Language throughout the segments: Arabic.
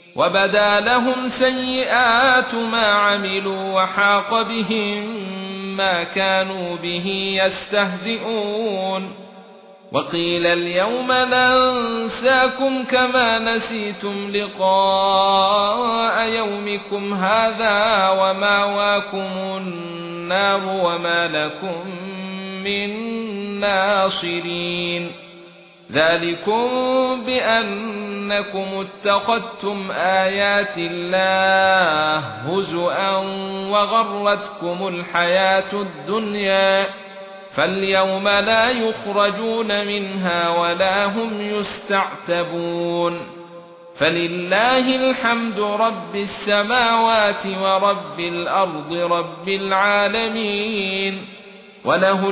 وبدا لهم سيئات ما عملوا وحاق بهم ما كانوا به يستهزئون وقيل اليوم ننساكم كما نسيتم لقاء يومكم هذا ومأواكم النار وما لكم من ناصرين ذلكم بأنكم اتخذتم آيات الله هزؤا وغرتكم الحياة الدنيا فاليوم لا يخرجون منها ولا هم يستعتبون فلله الحمد رب السماوات ورب الأرض رب العالمين وله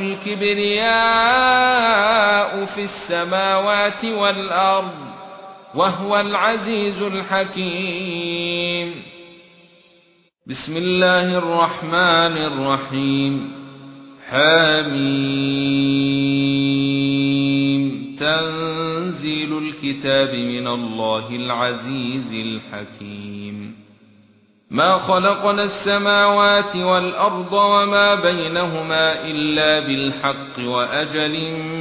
الكبرياء في السماوات والأرض وهو العزيز الحكيم. بسم الله الرحمن الرحيم. حميم تنزيل الكتاب من الله العزيز الحكيم. ما خلقنا السماوات والأرض وما بينهما إلا بالحق وأجل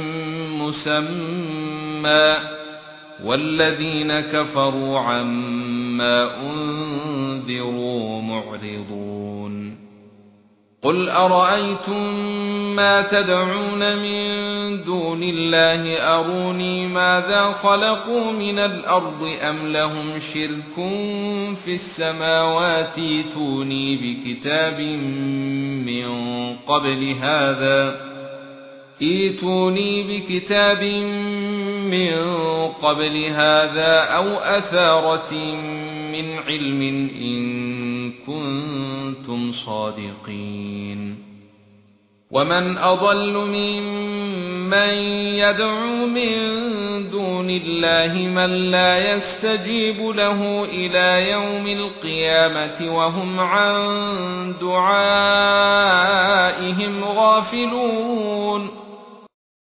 مسمى والذين كفروا عما أنذروا معرضون. قل أرأيتم ما تدعون من دون الله أروني ماذا خلقوا من الأرض أم لهم شرك في السماوات ائتوني بكتاب من قبل هذا أو أثارة من علم إن كنتم صادقين. ومن أضل ممن يدعو من دون الله من لا يستجيب له إلى يوم القيامة وهم عن دعائهم غافلون.